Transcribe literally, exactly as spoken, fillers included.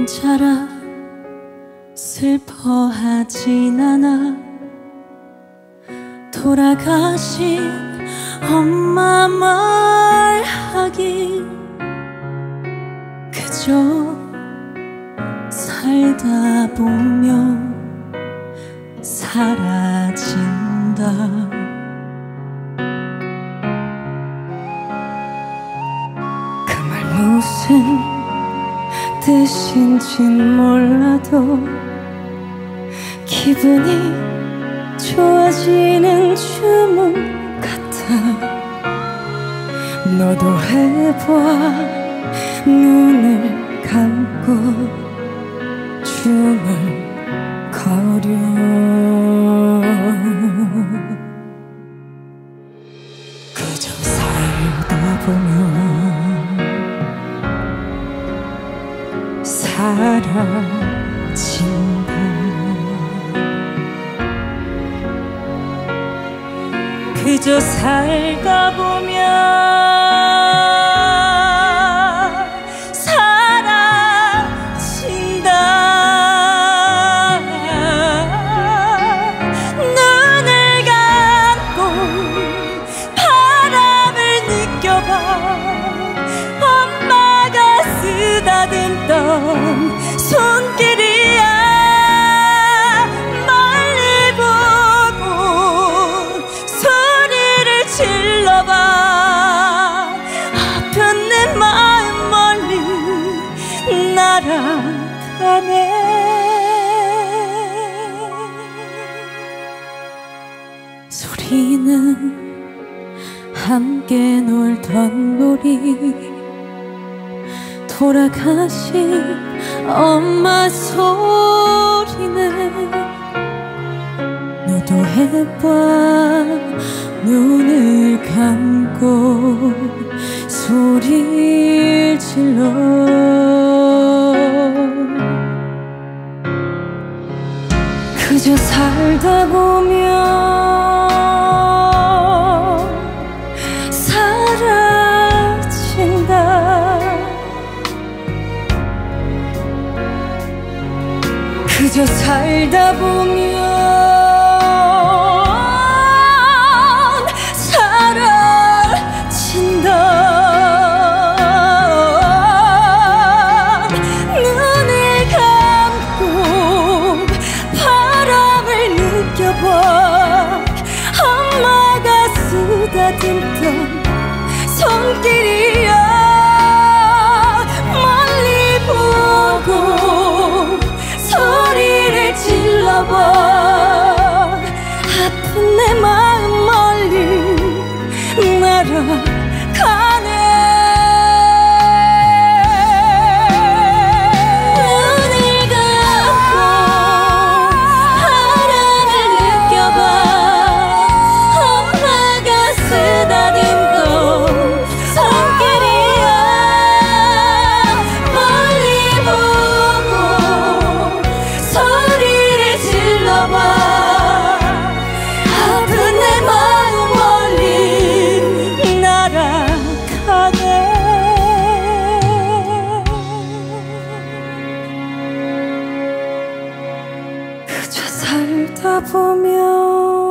자라 슬퍼하진 않아. 돌아가신 엄마 말하길 그저 살다 보면 사라진다. 그 말 무슨 뜻인진 몰라도 기분이 좋아지는 주문 같아. 너도 해봐. 눈을 감고 중얼거려. 그저 살다 보면 사라진다. 그저 살다 보면 사라진다. 눈을 감고 바람을 느껴봐. 엄마가 쓰다듬던 손길이야. 멀리 보고 소리를 질러봐. 아픈 내 마음 멀리 날아가네. 소리는 함께 놀던 놀이. 돌아가신 엄마 소리네. 너도 해봐. 눈을 감고 소리를 질러. 그저 살다 보면 사라진다. 그저 살다 보면 사라진다. 눈을 감고 바람을 느껴봐. 엄마가 쓰다듬던 손길이야. 멀리 보고 소리를 질러봐. 아픈 내 마음 멀리 날아가네. 눈을 감고 바람을 느껴봐. 엄마가 쓰다듬던 손길이야. 멀리 보고 소리를 질러봐. 아픈 내 마음 멀리 날아가네. 그저 살다 보면